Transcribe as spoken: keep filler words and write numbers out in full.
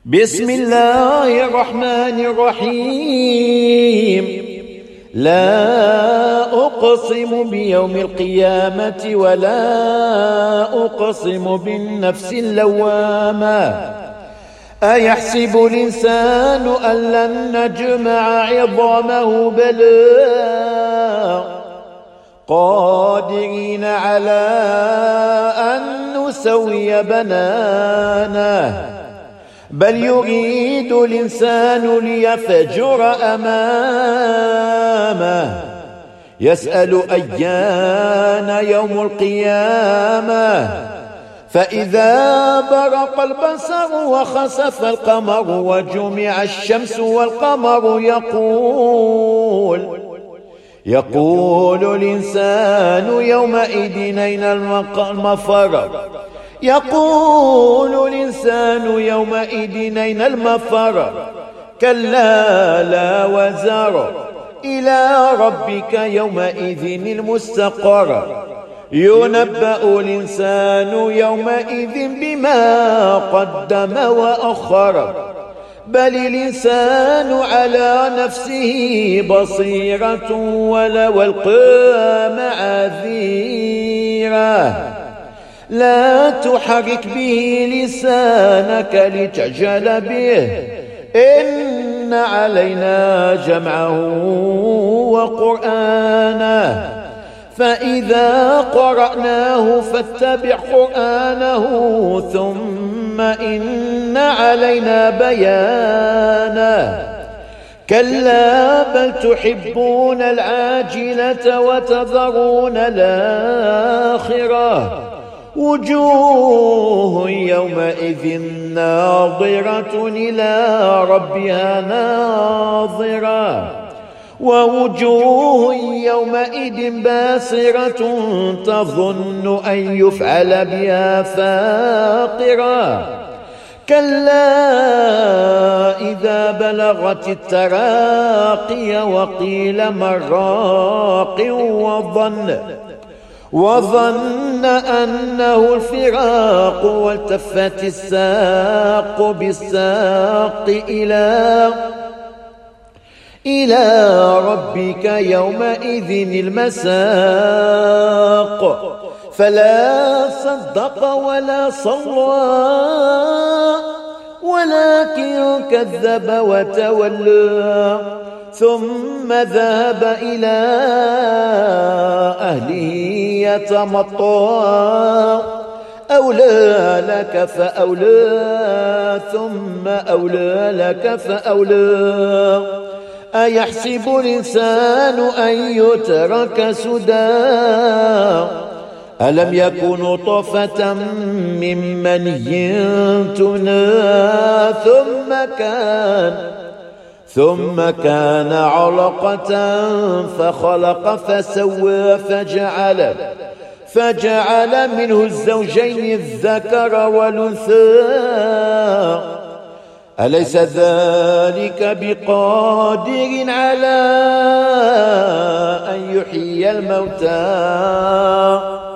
بسم الله الرحمن الرحيم. لا أقسم بيوم القيامة ولا أقسم بالنفس اللوامة. أيحسب الإنسان أن لن نجمع عظامه؟ بلى قادرين على أن نسوي بنانه. بل يريد الإنسان ليفجر أمامه. يسأل أيان يوم القيامة. فإذا برق البصر وخسف القمر وجمع الشمس والقمر يقول يقول الإنسان يومئذ أين المفر. يقول الإنسان يومئذ أين المفر. كلا لا وزر إلى ربك يومئذ المستقر. ينبأ الإنسان يومئذ بما قدم وأخر. بل الإنسان على نفسه بصيرة ولو ألقى معاذيره. لا تحرك به لسانك لتعجل به. إن علينا جمعه وقرآنه. فإذا قرأناه فاتبع قرآنه ثم إن علينا بيانه. كلا بل تحبون العاجلة وتذرون الآخرة. وجوه يومئذ ناظرة إلى ربها ناظرة. ووجوه يومئذ باسرة تظن أن يفعل بها فاقرة. كلا إذا بلغت التراقي وقيل من راق وظن وظن أنه الفراق والتفت الساق بالساق إلى إلى ربك يومئذ المساق. فلا صدق ولا صلى ولكن كذب وتولى ثم ذهب إلى أهله يتمطى. أولى لك فأولى ثم أولى لك فأولى. أيحسب الإنسان أن يترك سدى. ألم يكن نطفة من مني يمنى ثم كان ثم كان علقة فخلق فسوى فجعل فجعل منه الزوجين الذكر والأنثى. أليس ذلك بقادر على أن يحيي الموتى؟